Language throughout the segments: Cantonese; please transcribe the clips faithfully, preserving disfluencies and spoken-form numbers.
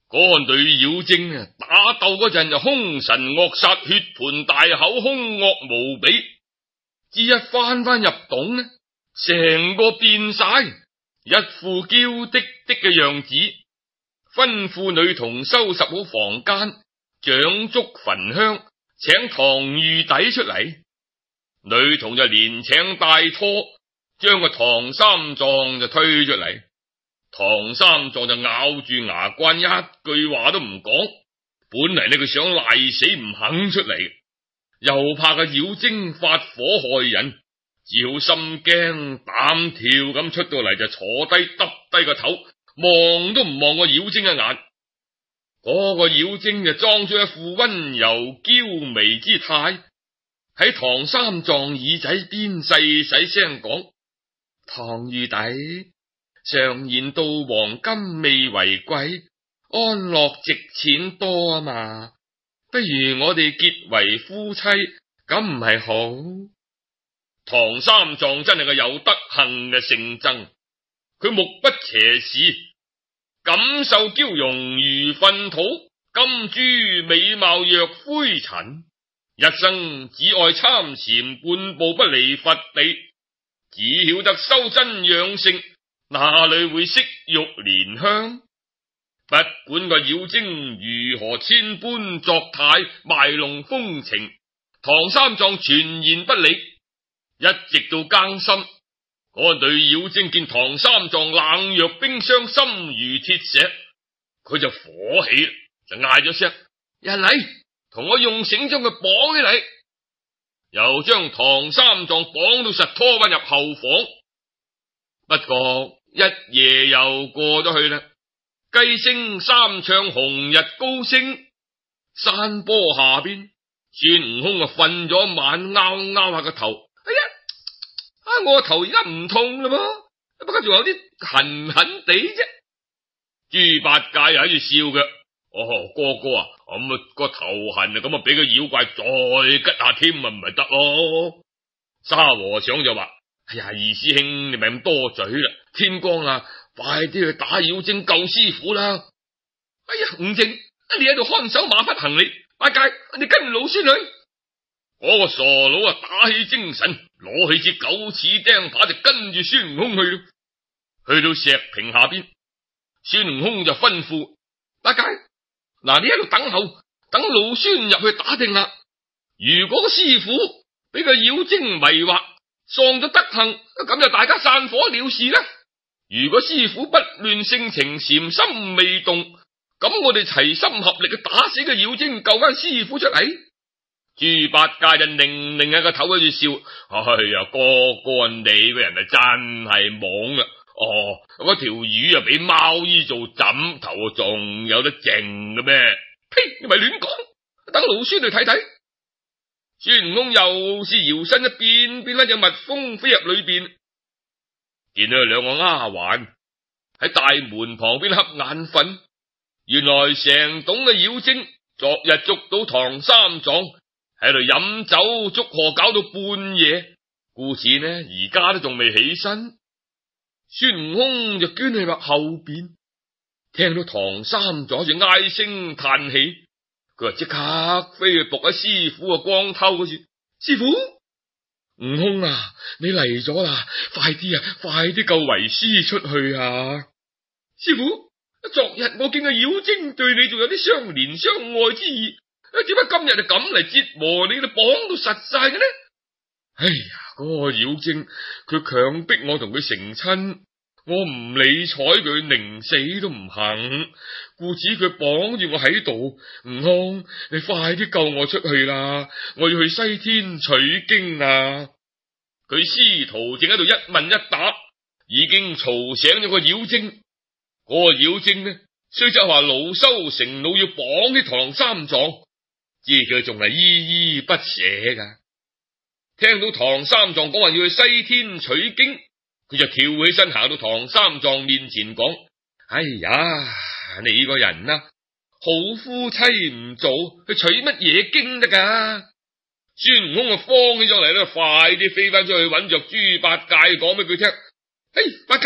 嗰個女妖精啊，打鬥嗰陣就凶神惡煞，血盆大口，凶惡無比。只一翻翻入洞呢，成個變晒，一副嬌滴滴嘅樣子。吩咐女童收拾好房間，掌燭焚香，請唐玉帝出嚟。女童就連請帶拖，將個唐三藏就推出嚟。唐三藏就咬住牙關，一句話都唔講。本嚟呢佢想賴死唔肯出嚟，又怕個妖精發火害人，只好心驚膽跳咁出到嚟，就坐低耷低個頭，望都唔望個妖精一眼。嗰個妖精就裝出一副溫柔嬌媚之態，喺唐三藏耳仔邊細細聲講：唐玉帝，常言道黃金未為貴，安樂值錢多啊嘛，不如我哋結為夫妻，咁唔係好？唐三藏真係個有德行嘅聖僧，佢目不斜視，錦繡嬌容如糞土，金珠美貌若灰塵，一生只愛參禪半步不離佛地，只曉得修真養性，哪裏會惜玉蓮香？不管個妖精如何千般作態，賣弄風情，唐三藏全然不理。一直到更深，嗰個女妖精見唐三藏冷若冰霜，心如鐵石，佢就火起，就嗌咗聲：人嚟，同我用繩將佢綁起嚟。又將唐三藏綁到實，拖返入後房。不過一夜又過咗去啦，雞聲三唱，紅日高升，山坡下邊，孫悟空啊瞓咗一晚，拗拗下個頭。哎呀，啊我個頭而家唔痛啦噃，不過仲有啲痕痕地啫。豬八戒又喺度笑嘅，哦哥哥啊，咁啊個頭痕啊，咁啊俾個妖怪再吉下添啊，唔係得咯。沙和尚就話：哎呀，二師兄你咪咁多嘴啦，天光啦，快啲去打妖精救師傅啦。哎呀，吳正，你喺度看守馬匹行李，八戒你跟老孫去。嗰個傻佬啊，打起精神，攞起支九齒釘耙就跟住孫悟空去咯。去到石坪下邊，孫悟空就吩咐八戒：嗱，你喺度等候，等老孫入去打聽啦。如果個師傅俾個妖精迷惑，喪咗德行，咁就大家散伙了事啦。如果師傅不亂性情，禪心未動，咁我哋齊心合力去打死個妖精，救翻師傅出嚟。豬八戒就擰擰下個頭喺度笑：哎呀，哥哥你個人啊真係懵啦！哦，嗰條魚啊俾貓衣做枕頭，仲有得剩嘅咩？呸！你咪亂講，等老孫去睇睇。孫悟空又是搖身一變，變翻隻蜜蜂飛入裏邊，見到兩個丫鬟喺大門旁邊瞌眼瞓。原來成棟嘅妖精昨日捉到唐三藏喺度飲酒祝賀，搞到半夜，故此呢而家都仲未起身。孫悟空就捐去話後邊，聽到唐三藏就唉聲嘆氣，佢話即刻飛去撲喺師傅嘅光頭嗰處。師傅，悟空啊，你嚟咗啦，快啲啊，快啲救為師出去啊！師傅，昨日我見個妖精對你仲有啲相憐相愛之意，點解今日就咁嚟折磨你，就綁到實晒嘅呢？哎呀，嗰個妖精佢強迫我同佢成親，我唔理睬佢，寧死都唔肯，故此佢綁住我喺度。悟空，你快啲救我出去啦，我要去西天取經啊！佢師徒正喺度一問一答，已經嘈醒咗個妖精。嗰個妖精呢，雖則話惱羞成怒，要綁起唐三藏，知佢仲係依依不捨噶。聽到唐三藏講話要去西天取經，佢就跳起身行到唐三藏面前講：哎呀，你個人啊，好夫妻唔做，去取乜嘢經得噶？孫悟空啊，慌起上嚟啦，快啲飛翻出去揾着豬八戒講俾佢聽：哎，八戒啊，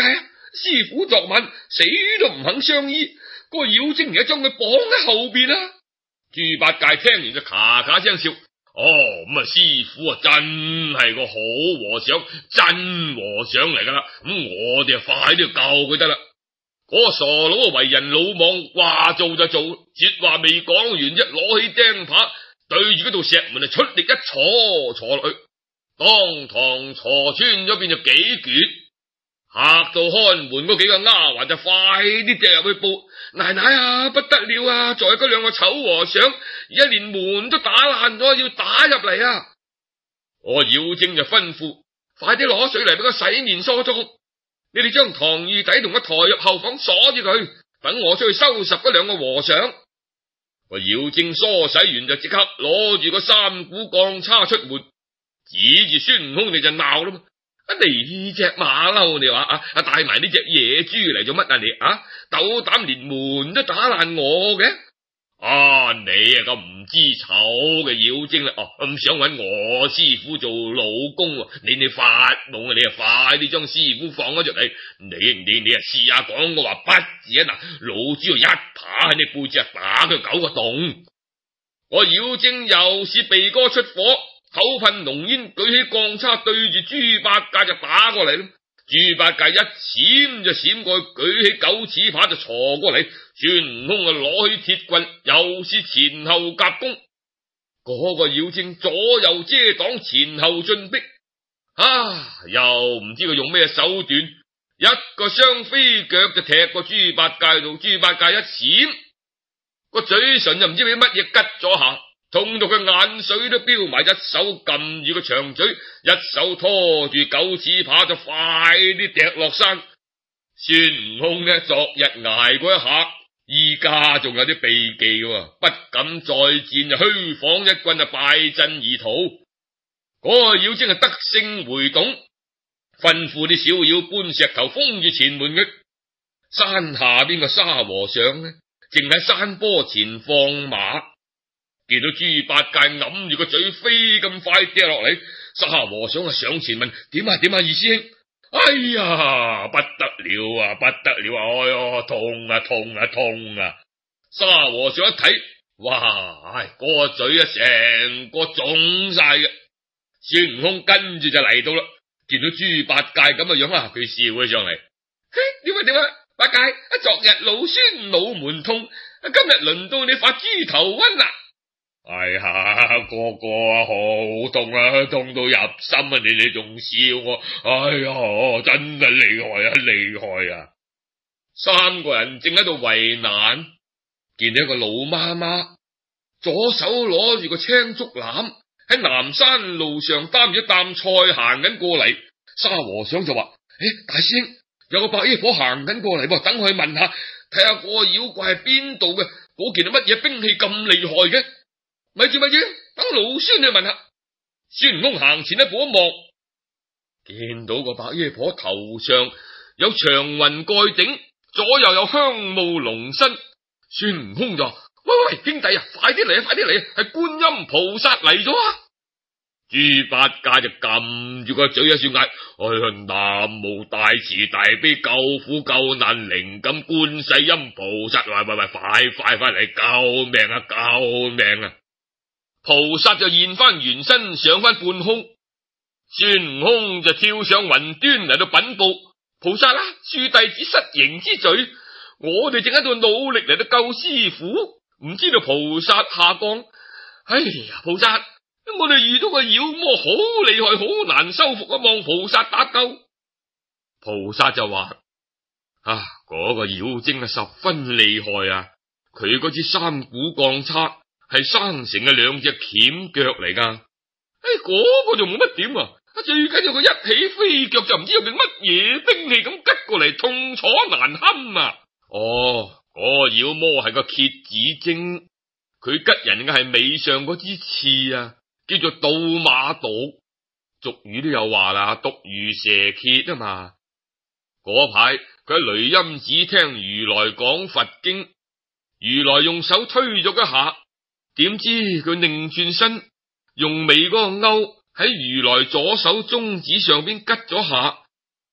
師傅昨晚死都唔肯相依，個妖精而家將佢綁喺後邊啦。豬八戒聽完就咔咔聲笑，哦，咁啊師傅啊真係個好和尚，真和尚嚟噶啦，咁我哋啊快啲救佢得啦。嗰個傻佬啊為人魯莽，話做就做，說話未講完一攞起釘耙對住嗰道石門啊出力一挫挫落去，當堂挫穿咗變咗幾橛，嚇到看門嗰幾個丫鬟就快啲掟入去報奶奶啊，不得了啊，在嗰兩個醜和尚而家連門都打爛咗，要打入嚟啊！我妖精就吩咐快啲攞水嚟俾佢洗面梳妝，你哋將唐二弟同我抬入後房鎖住佢，等我出去收拾嗰兩個和尚。個妖精梳洗完就即刻攞住個三股鋼叉出門，指住孫悟空你就鬧啦嘛！啊你隻馬騮，你話啊啊帶埋呢隻野豬嚟做乜啊你啊？斗膽連門都打爛我嘅！啊你啊個唔知醜嘅妖精啦！哦咁想搵我師傅做老公，你你發夢啊！你啊快啲將師傅放咗出嚟！你你你啊試下講個話不字啊嗱，老豬一扒喺你背脊打佢九個洞！我妖精又是鼻哥出火，口噴濃煙，舉起鋼叉對住豬八戒就打過嚟啦。豬八戒一閃就閃過去，舉起九齒耙就鋤過嚟。孫悟空啊攞起鐵棍，又是前後夾攻。嗰、那個妖精左右遮擋，前後進逼。啊，又唔知佢用咩手段，一個雙飛腳就踢過豬八戒度。豬八戒一閃，個嘴唇就唔知俾乜嘢拮咗下，痛到佢眼水都飆埋，一手撳住個長嘴，一手拖住九齒耙就快啲踢落山。孫悟空呢，昨日挨過一下，依家仲有啲避忌，不敢再戰，就虛晃一棍就敗陣而逃。嗰、那個妖精係得勝回洞，吩咐啲小妖搬石頭封住前門嘅。山下邊個沙和尚呢，正喺山坡前放馬，見到豬八戒揞住個嘴飛咁快跌落嚟，沙和尚啊上前問：點啊點啊，二師兄？哎呀，不得了啊，不得了啊！哎呀，痛啊痛啊痛啊！沙和尚一睇，哇，唉，嗰個嘴啊成個腫晒嘅。孫悟空跟住就嚟到啦，見到豬八戒咁嘅樣啊，佢笑咗上嚟。嘿，點啊點啊，八戒，昨日老孫腦門痛，今日輪到你發豬頭瘟啦！哎呀，哥哥啊，好痛啊，痛到入心啊！你哋仲笑我？哎呀，真係厲害啊，厲害啊！三個人正喺度為難，見到一個老媽媽，左手攞住個青竹籃，喺南山路上擔住一擔菜行緊過嚟。沙和尚就話：誒、欸，大師兄，有個白衣婆行緊過嚟噃，等我去問下，睇下嗰個妖怪係邊度嘅，嗰件係乜嘢兵器咁厲害嘅？咪住咪住，等老孫去問下。孫悟空行前一步一望，見到個白衣婆頭上有長雲蓋頂，左右有香霧籠身。孫悟空就話：喂喂，兄弟啊，快啲嚟啊，快啲嚟啊，係觀音菩薩嚟咗啊！豬八戒就撳住個嘴一算嗌：哎呀，南無大慈大悲救苦救難靈感觀世音菩薩，喂喂喂，快快快嚟救命啊，救命啊！菩薩就現翻原身，上翻半空。孫悟空就跳上雲端嚟到稟報：菩薩啦，恕弟子失迎之罪，我哋正喺度努力嚟到救師傅，唔知道菩薩下降。哎呀，菩薩，我哋遇到個妖魔好厲害，好難收服啊，望菩薩打救。菩薩就話：啊，嗰個妖精啊十分厲害啊，佢嗰支三股鋼叉係生成嘅兩隻鉗腳嚟噶。哎，嗰個就冇乜點啊，最緊要佢一起飛腳就唔知有件乜嘢兵器咁吉過嚟，痛楚難堪啊！哦，嗰個妖魔係個蝎子精，佢吉人嘅係尾上嗰支刺啊，叫做倒馬毒。俗語都有話啦，毒如蛇蝎啊嘛。嗰排佢喺雷音寺聽如來講佛經，如來用手推咗一下，點知佢擰轉身，用尾嗰個勾喺如來左手中指上邊吉咗下，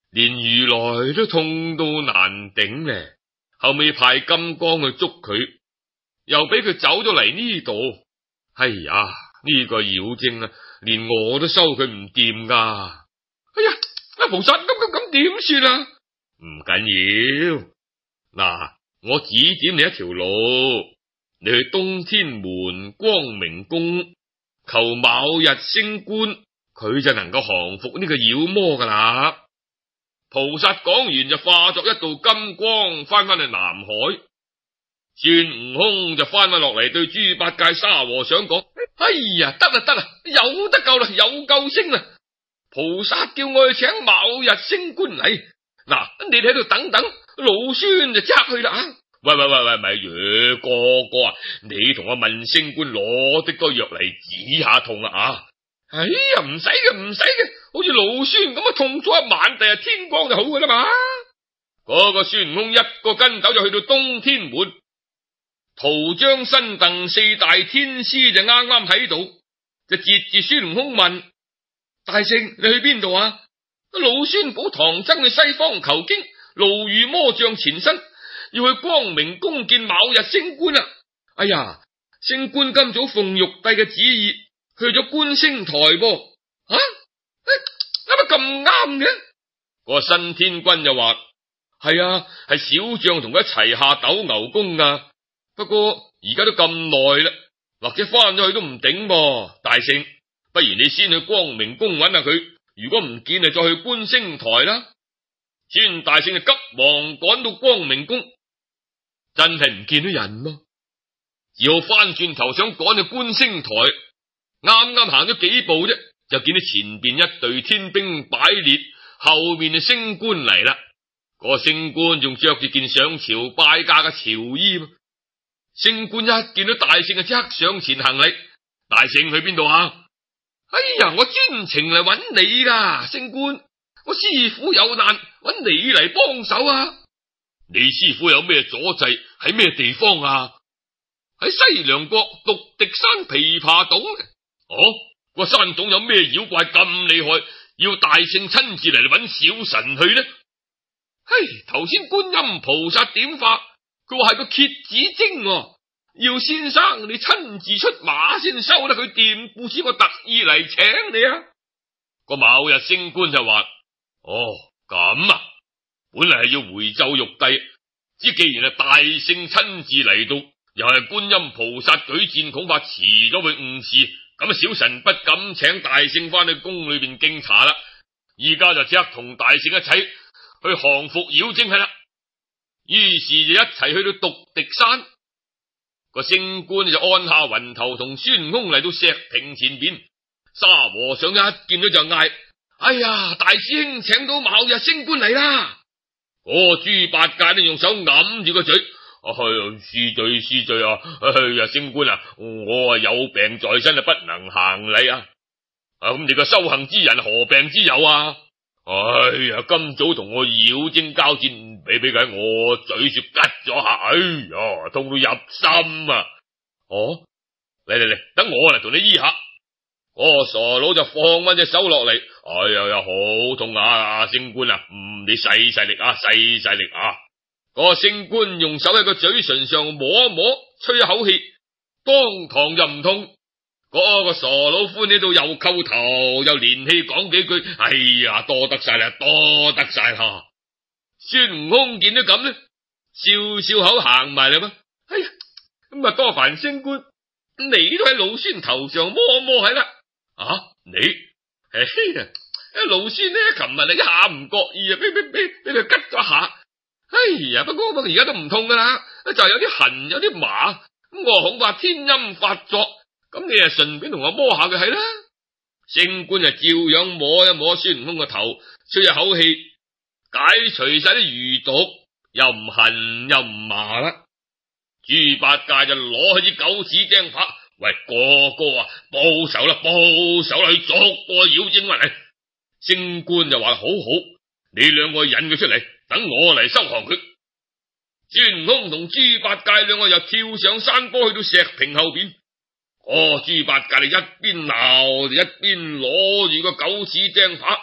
連如來都痛到難頂咧。後尾派金剛去捉佢，又俾佢走咗嚟呢度。哎呀，呢、這個妖精啊，連我都收佢唔掂噶。哎呀，阿菩薩咁咁咁點算啊？唔緊要，嗱，我指點你一條路，你去東天門光明宮求某日升官，佢就能夠降服呢個妖魔噶啦。菩薩講完就化作一道金光，翻返去南海。孫悟空就翻返落嚟，對豬八戒沙和尚講：哎呀，得啦得啦，有得救啦，有救星啦！菩薩叫我去請某日升官禮，嗱，你哋喺度等等，老孫就即刻去啦啊！喂喂喂喂，咪住哥哥啊，你同我問升官攞的多藥嚟止下痛啊啊！哎呀，唔使嘅，唔使嘅，好似老孫咁啊，痛咗一晚，第日天光就好噶啦嘛。嗰個孫悟空一個跟斗就去到東天門，屠張新鄧四大天師就啱啱喺度，就截住孫悟空問：大聖，你去邊度啊？老孫保唐僧去西方求經，路遇魔障纏身，要去光明宮見某日升官啊！哎呀，升官今早奉玉帝嘅旨意，去咗觀星台噃。啊，乜咁啱嘅？個新天君就話：係啊，係小將同佢一齊下斗牛宮啊。不過而家都咁耐啦，或者翻咗去都唔頂噃。大聖，不如你先去光明宮揾下佢，如果唔見就再去觀星台啦。孫大聖就急忙趕到光明宮，真係唔見到人咯，只好翻轉頭想趕去觀星台。啱啱行咗幾步啫，就見到前邊一隊天兵擺列，後面就升官嚟啦。個升官仲着住件上朝拜駕嘅朝衣。升官一見到大聖就即刻上前行禮：大聖去邊度啊？哎呀，我專程嚟揾你噶，升官，我師父有難，揾你嚟幫手啊！你師父有咩阻滯？喺咩地方啊？喺西涼國獨敵山琵琶洞。哦，個山洞有咩妖怪咁厲害，要大聖親自嚟揾小神去呢？嘿，頭先觀音菩薩點化，佢話係個蠍子精，要先生你親自出馬先收得佢掂，故此我特意嚟請你啊！個某日升官就話：哦，咁啊，本嚟係要回奏玉帝，只既然係大聖親自嚟到，又係觀音菩薩舉薦，恐怕遲咗會誤事。咁啊，小臣不敢請大聖翻去宮裏邊敬茶啦，而家就即刻同大聖一齊去降服妖精係啦。於是就一齊去到獨敵山，個升官就按下雲頭，同孫悟空嚟到石亭前邊。沙和尚一見到就嗌：哎呀，大師兄請到某日升官嚟啦！嗰、那個豬八戒都用手揞住個嘴。哎呀，恕罪恕罪啊！哎呀，升官啊，我啊有病在身啊，不能行禮啊！啊，咁你個修行之人何病之有啊？哎呀，今早同我妖精交戰，俾俾佢喺我嘴處吉咗下，哎呀，痛到入心啊！哦，嚟嚟嚟，等我嚟同你醫下。嗰個傻佬就放翻隻手落嚟，哎呀呀，好痛啊！升官啊，嗯，你細細力啊，細細力啊！個升官用手喺個嘴唇上摸一摸，吹一口氣，當堂就唔痛。嗰個傻佬歡喜到又叩頭又連氣講幾句：哎呀，多得晒啦，多得晒啦！孫悟空見到咁呢，笑笑口行埋嚟嘛。哎呀，咁啊多煩升官，你都喺老孫頭上摸摸係啦。啊，你，哎呀，老孫呢，琴日你一下唔覺意啊，俾俾俾俾佢吉咗下。哎呀，不過不過而家都唔痛噶啦，就係有啲痕，有啲麻，咁我恐怕天陰發作，咁你啊順便同我摸下佢係啦。升官就照樣摸一摸孫悟空個頭，吹一口氣，解除晒啲餘毒，又唔痕又唔麻啦。豬八戒就攞起支九齒釘耙，喂，哥哥啊，報仇啦，報仇啦，去捉個妖精嚟。升官就話：好好，你兩個引佢出嚟，等我嚟收降佢。孫悟空同豬八戒兩個又跳上山坡，去到石屏後邊。哦，豬八戒你一邊鬧，一邊攞住個九齒釘耙，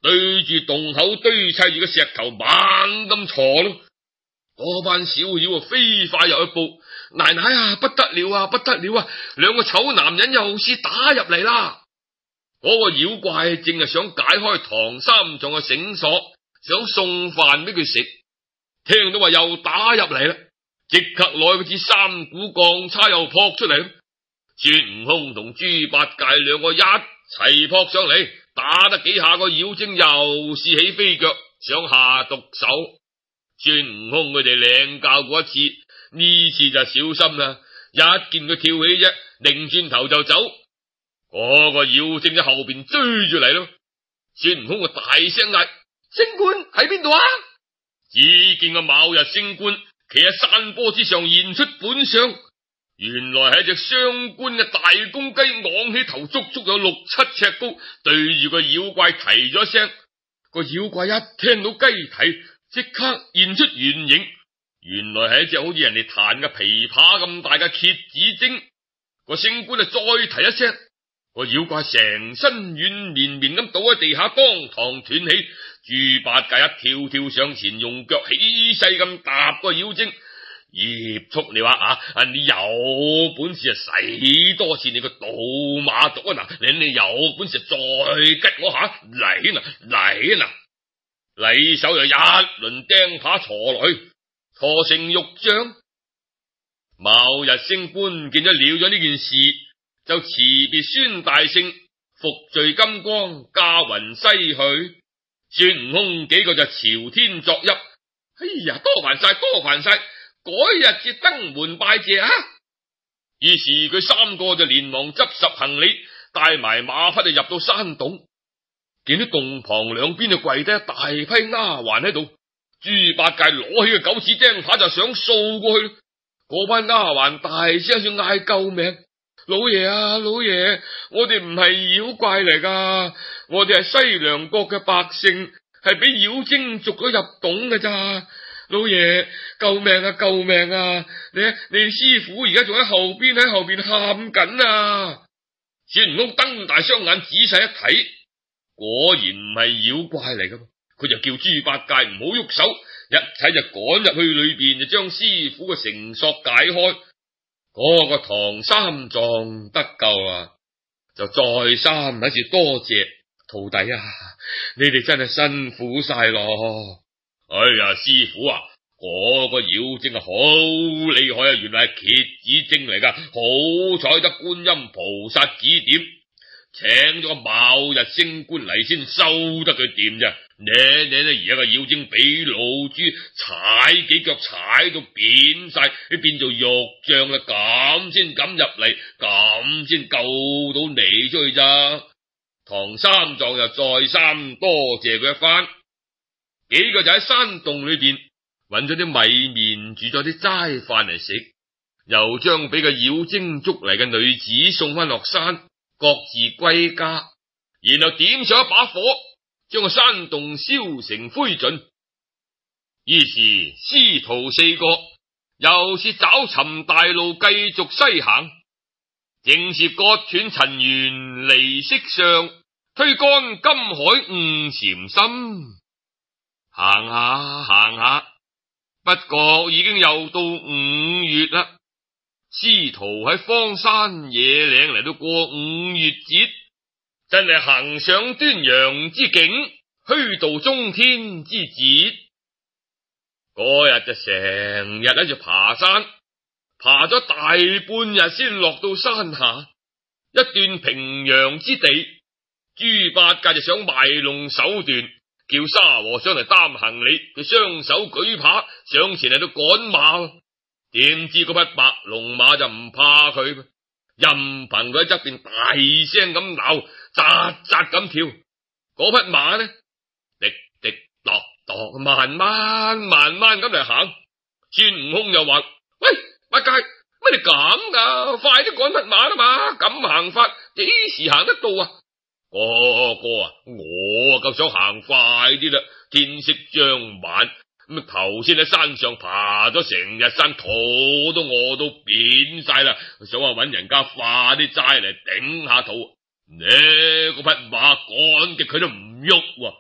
對住洞口堆砌住嘅石頭猛咁鋤咯。嗰班小妖啊，飛快入去報：奶奶啊，不得了啊，不得了啊！兩個醜男人又是打入嚟啦！嗰、那個妖怪正係想解開唐三藏嘅繩索，想送飯俾佢食。聽到話又打入嚟啦，即刻攞嗰支三股鋼叉又撲出嚟。孫悟空同豬八戒兩個一齊撲上嚟，打得幾下個妖精又是起飛腳，想下毒手。孫悟空佢哋領教過一次，呢次就小心啦，一見佢跳起啫，擰轉頭就走。嗰、那個妖精喺後邊追住嚟咯。孫悟空個大聲嗌：星官喺邊度啊？只見個卯日星官企喺山坡之上現出本相，原來係一隻雙冠嘅大公雞，昂起頭足足有六七尺高，對住個妖怪提咗聲。個妖怪一聽到雞啼，即刻現出原形，原來係一隻好似人哋彈嘅琵琶咁大嘅蝎子精。個星官啊再提一聲，個妖怪成身軟綿綿咁倒喺地下，當堂斷氣。豬八戒一跳跳上前，用腳起勢咁踏個妖精。葉叔，你話啊，你有本事啊，使多次你個倒馬毒啊！嗱，你你有本事再吉我下，嚟嗱嚟嗱！禮手就一輪釘耙鋤來，鋤成肉醬。卯日星官見咗了咗呢件事，就辭別孫大聖，phục罪金光，駕雲西去。孫悟空幾個就朝天作揖：哎呀，多煩晒，多煩晒，改日至登門拜謝啊！於是佢三個就連忙執拾行李，帶埋馬匹就入到山洞。見到洞旁兩邊就跪低一大批丫鬟喺度，豬八戒攞起個九齒釘耙就想掃過去。嗰班丫鬟大聲喺度嗌救命：老爺啊，老爺，我哋唔係妖怪嚟噶，我哋係西涼國嘅百姓，係俾妖精捉咗入洞㗎咋。老爺，救命啊，救命啊！你你師傅而家仲喺後邊喺後邊喊緊啊！孫悟空瞪大雙眼仔細一睇，果然唔係妖怪嚟噶，佢就叫豬八戒唔好喐手，一齊就趕入去裏邊，就將師傅嘅繩索解開。嗰、那個唐三藏得救啊，就再三喺住多謝徒弟啊，你哋真係辛苦晒咯。哎呀，師傅啊，嗰、那個妖精啊好厲害啊，原來係蝎子精嚟噶，好彩得觀音菩薩指點，請咗個卯日星官嚟先收得佢掂咋。你你你而家個妖精俾老豬踩幾腳踩到扁晒，你變做肉醬啦，咁先敢入嚟，咁先救到你出去咋。唐三藏又再三多謝佢一番，幾個就喺山洞裏邊揾咗啲米麵，煮咗啲齋飯嚟食，又將俾個妖精捉嚟嘅女子送翻落山，各自歸家，然後點上一把火，將個山洞燒成灰燼。於是師徒四個又是找尋大路，繼續西行，正是割斷塵緣離色相，推乾金海悟禪心。行下行下，不覺已經又到五月啦。師徒喺荒山野嶺嚟到過五月節，真係行上端陽之境，虛度中天之節。嗰日就成日喺度爬山，爬咗大半日先落到山下一段平陽之地。豬八戒就想賣弄手段，叫沙和尚嚟擔行李，佢雙手舉耙上前嚟到趕馬。點知嗰匹白龍馬就唔怕佢，任憑佢喺側邊大聲咁鬧，扎扎咁跳。嗰匹馬呢，滴滴落落，慢慢慢慢咁嚟行。孫悟空又話：喂，八戒，乜你咁噶？快啲趕匹馬啦嘛！咁行法幾時行得到啊？哥哥啊，我啊夠想行快啲啦，天色將晚。咁頭先喺山上爬咗成日山，肚都餓到扁晒啦，想話搵人家化啲齋嚟頂下肚。呢嗰匹馬趕極佢都唔喐。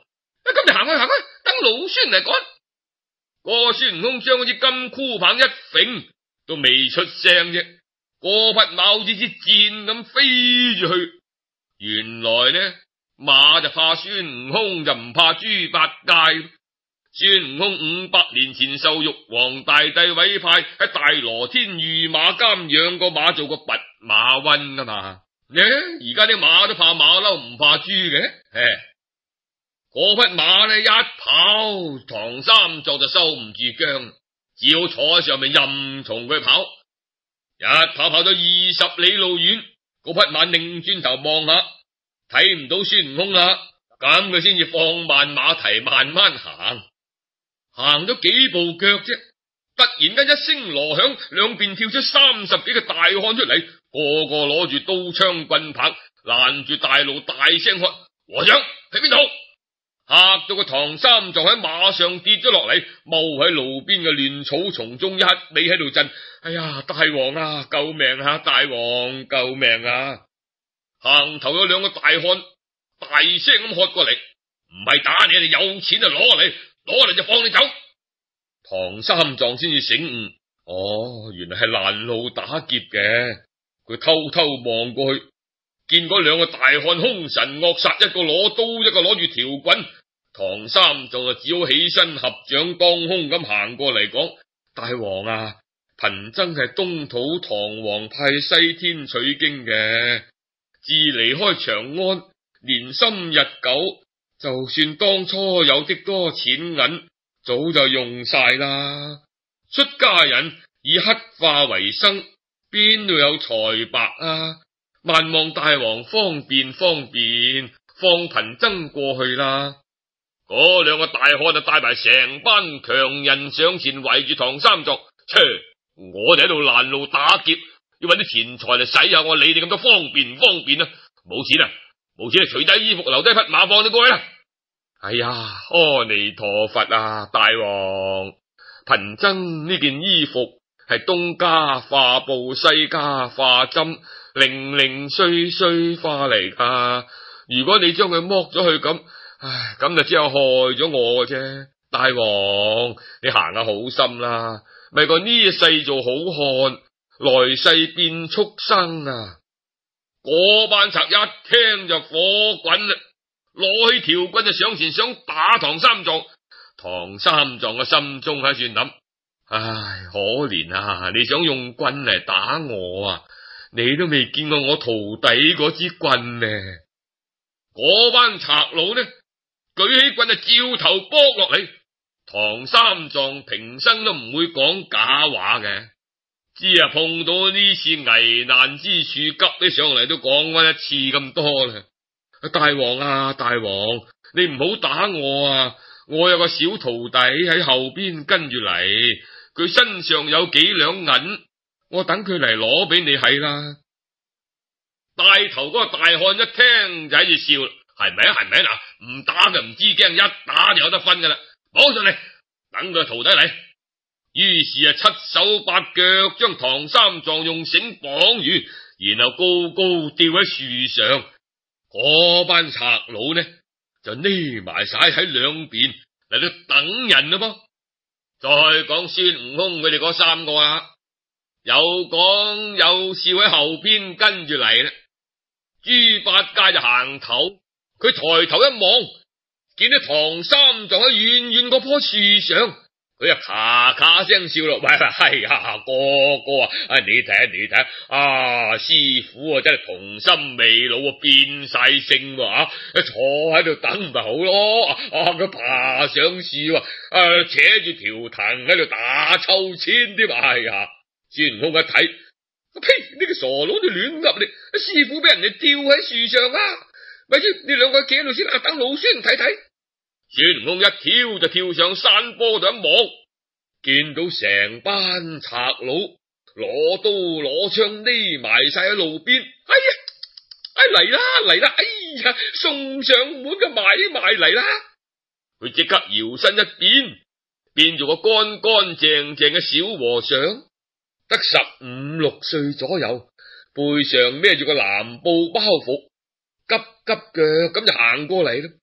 咁你行去行去，等老孫嚟趕。個孫悟空將嗰支金箍棒一揈，都未出聲啫。嗰匹馬好似支箭咁飛住去。原來呢，馬就怕孫悟空，就唔怕豬八戒。孫悟空五百年前受玉皇大帝委派喺大羅天御馬監養個馬做個弼馬溫噶嘛。呢而家啲馬都怕馬騮，唔怕豬嘅。誒，嗰匹馬呢一跑，唐三藏就收唔住韁，只好坐喺上面任從佢跑。一跑跑咗二十里路遠，嗰匹馬擰轉頭望下，睇唔到孫悟空啦，咁佢先至放慢馬蹄，慢慢行。行咗幾步腳啫，突然間一聲鑼響，兩邊跳出三十幾個大漢出嚟，個個攞住刀槍棍棒，攔住大路，大聲喝：和尚喺邊度？嚇到個唐三藏喺馬上跌咗落嚟，踎喺路邊嘅亂草叢中，一味喺度震。哎呀，大王啊，救命啊！大王救命啊！行頭有兩個大漢大聲咁喝過嚟：唔係打你哋，有錢就攞嚟，攞嚟就放你走。唐三藏先至醒悟，哦，原來係攔路打劫嘅。佢偷偷望過去，見嗰兩個大漢凶神惡煞，一個攞刀，一個攞住條棍。唐三藏就只好起身合掌當空咁行過嚟講：大王啊，貧僧係東土唐王派西天取經嘅，自離開長安，年深日久，就算當初有的多錢銀，早就用晒啦。出家人以乞化為生，邊度有財帛啊？萬望大王方便方便，放貧僧過去啦。嗰兩個大漢就帶埋成班強人上前圍住唐三藏，切，我哋喺度攔路打劫，要搵啲錢財嚟使下我，你哋咁多方便唔方便啊？冇錢啊，冇錢啊，除低衣服，留低匹馬，放你過去啦。哎呀，阿彌陀佛啊，大王，貧僧呢件衣服係東家化布，西家化針，零零碎碎化嚟噶。如果你將佢剝咗去咁，唉，咁就只有害咗我嘅啫。大王，你行下好心啦，咪講呢世做好漢，來世變畜生啊！嗰班賊一聽就火滾啦，攞起條棍就上前想打唐三藏。唐三藏嘅心中喺度諗：唉，可憐啊！你想用棍嚟打我啊？你都未見過我徒弟嗰支棍呢。嗰班賊佬呢，舉起棍就照頭剝落嚟。唐三藏平生都唔會講假話嘅，只係碰到呢次危難之處，急起上嚟都講翻一次咁多啦。大王啊，大王，你唔好打我啊！我有個小徒弟喺後邊跟住嚟，佢身上有幾兩銀，我等佢嚟攞俾你係啦。帶頭嗰個大漢一聽就喺度笑啦，係咪啊？係咪啊？嗱，唔打就唔知驚，一打就有得分噶啦。綁上嚟，等個徒弟嚟。於是啊，七手八腳將唐三藏用繩綁住，然後高高吊喺樹上。嗰班賊佬呢就匿埋晒喺兩邊嚟到等人咯噃。再講孫悟空佢哋嗰三個啊，有講有笑喺後邊跟住嚟啦。豬八戒就行頭，佢抬頭一望，見到唐三藏喺遠遠嗰棵樹上，佢啊咔咔聲笑咯。喂，係呀，哥哥啊，啊你睇下你睇下，啊師傅啊真係童心未老啊，變晒性啊，坐喺度等咪好咯。啊佢爬上樹啊，啊扯住條藤喺度打秋千添。哎呀，孫悟空一睇，呸！呢個傻佬你亂噏你，師傅俾人哋吊喺樹上啊！咪住，你兩個企喺度先啊，等老孫睇睇。孫悟空一跳就跳上山坡度一望，見到成班賊佬攞刀攞槍匿埋晒喺路邊。哎呀，哎嚟啦嚟啦！哎呀，送上門嘅買賣嚟啦！佢即刻搖身一變，變做個乾乾淨淨嘅小和尚。得十五六歲左右，背上孭住個藍布包袱，急急腳咁就行過嚟啦。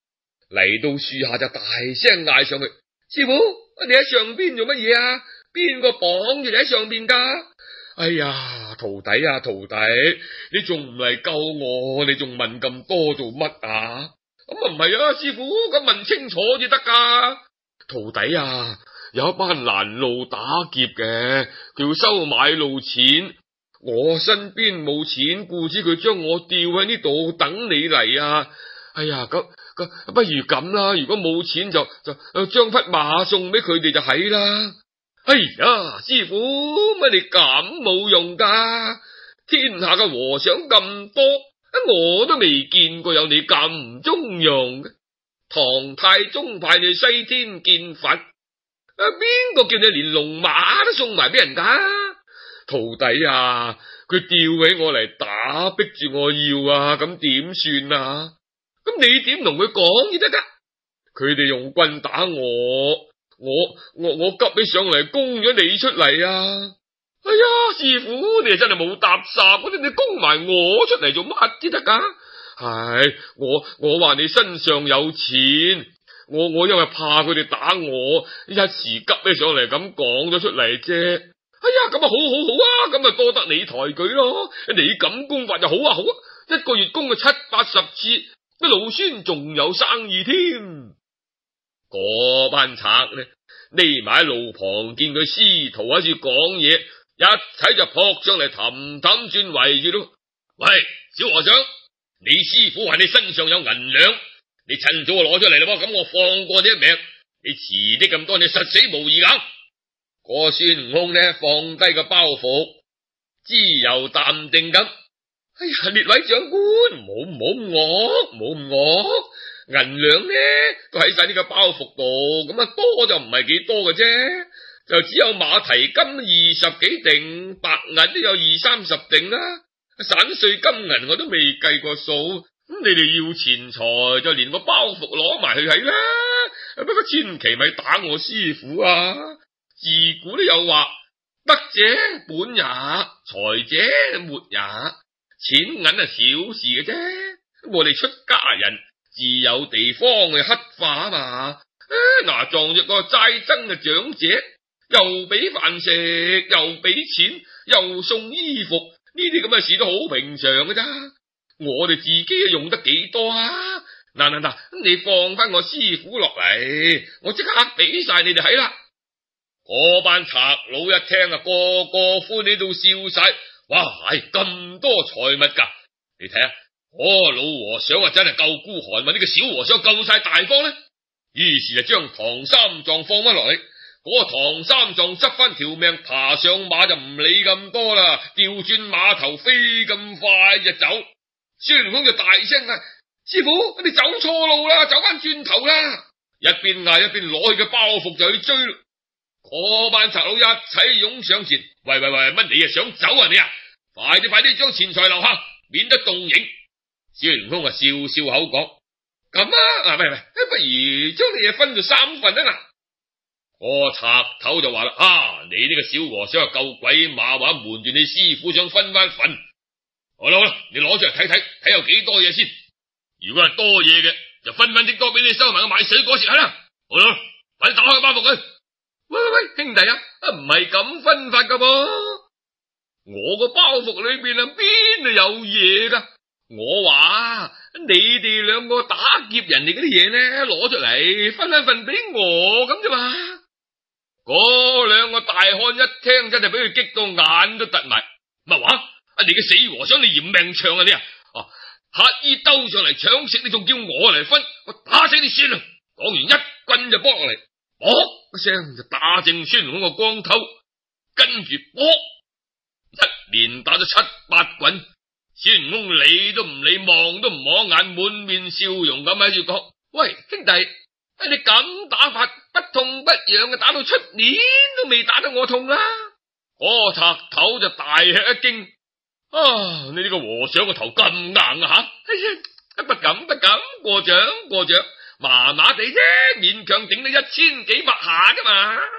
嚟到樹下就大聲嗌上去：師傅，你喺上邊做乜嘢啊？邊個綁住你喺上邊噶？哎呀，徒弟啊，徒弟，你仲唔嚟救我？你仲問咁多做乜啊？咁啊唔係啊，師傅，咁問清楚至得噶。徒弟啊，有一班攔路打劫嘅，佢要收買路錢，我身邊冇錢，故此佢將我吊喺呢度等你嚟啊。哎呀，咁咁不如咁啦，如果冇錢就就將匹馬送俾佢哋就係啦。哎呀，師傅，乜你咁冇用噶？天下嘅和尚咁多，我都未見過有你咁唔中用嘅。唐太宗派你西天見佛，啊，邊個叫你連龍馬都送埋俾人噶？徒弟啊，佢吊起我嚟打，逼住我要啊，咁點算啊？咁你點同佢講至得噶？佢哋用棍打我。我我我急起上嚟供咗你出嚟啊！哎呀，師傅，你真係冇搭霎，嗰啲你供埋我出嚟做乜先得噶？係我我話你身上有錢，我我因為怕佢哋打我，一時急起上嚟咁講咗出嚟啫。哎呀，咁啊好好好啊，咁啊多得你抬舉咯。你咁供法就好啊好啊，一個月供佢七八十次，啲老孫仲有生意添。嗰班賊呢，匿埋喺路旁，見佢師徒喺處講嘢，一睇就撲上嚟，氹氹轉圍住咯。喂，小和尚，你師傅話你身上有銀兩，你趁早就攞出嚟啦，咁我放過你一命。你遲啲咁多，你實死無疑啊！個孫悟空呢，放低個包袱，自由淡定咁。哎呀，列位長官，唔好唔好咁惡，唔好咁惡。銀兩呢都喺晒呢個包袱度，咁啊多就唔係幾多嘅啫，就只有馬蹄金二十幾錠，白銀都有二三十錠啦，散碎金銀我都未計過數。咁你哋要錢財就連個包袱攞埋去係啦，不過千祈咪打我師傅啊！自古都有話，得者本也，財者沒也。錢銀係小事嘅啫，我哋出家人自有地方去乞化啊嘛！嗱，撞咗個齋僧嘅長者，又俾飯食，又俾錢，又送衣服，呢啲咁嘅事都好平常嘅咋。我哋自己用得幾多啊？嗱嗱嗱，你放翻我師傅落嚟，我即刻俾晒你哋睇啦！嗰班賊佬一聽啊，個個歡喜到笑晒。哇，係咁多財物噶，你睇下。哦，老和尚啊，真係夠孤寒，問呢個小和尚夠晒大方呢。於是就將唐三藏放翻落嚟，嗰個唐三藏執翻條命，爬上馬就唔理咁多啦，調轉馬頭飛咁快就走。孫悟空就大聲啊：師傅，你走錯路啦，走翻轉頭啦！一邊嗌一邊攞起個包袱就去追。嗰班賊佬一齊湧上前，喂喂喂，乜你啊想走啊你啊？快啲快啲將錢財留下，免得動刑。孫悟空啊，笑笑口講：咁啊，啊，唔係唔係，不如將你嘢分咗三份啊嗱。個賊頭就話啦：啊，你呢個小和尚啊，夠鬼馬話瞞住你師傅想分翻份。好啦好啦，你攞出嚟睇睇，睇有幾多嘢先。如果係多嘢嘅，就分分啲多俾你收埋個買水果食係啦。好啦，快啲打開包袱佢。喂喂喂，兄弟啊，唔係咁分法噶噃。我個包袱裏邊啊，邊度有嘢噶？我話你哋兩個打劫人哋嗰啲嘢呢，攞出嚟分一份俾我咁啫嘛。嗰兩個大漢一聽真係俾佢激到眼都突埋。乜話？啊，你嘅死和尚，你嫌命長啊你啊！啊，乞衣兜上嚟搶食，你仲叫我嚟分？我打死你算啦！講完一棍就剝落嚟，啵一聲就打正孫悟空個光頭，跟住啵一連打咗七八棍。孫悟空理都唔理，望都唔望眼，滿面笑容咁喺度講：喂，兄弟，你咁打法不痛不癢嘅，打到出年都未打到我痛啦！嗰賊頭就大吃一驚：啊，你呢個和尚個頭咁硬啊吓！哎呀，不敢不敢，過獎過獎，麻麻地啫，勉強頂到一千幾百下噶嘛。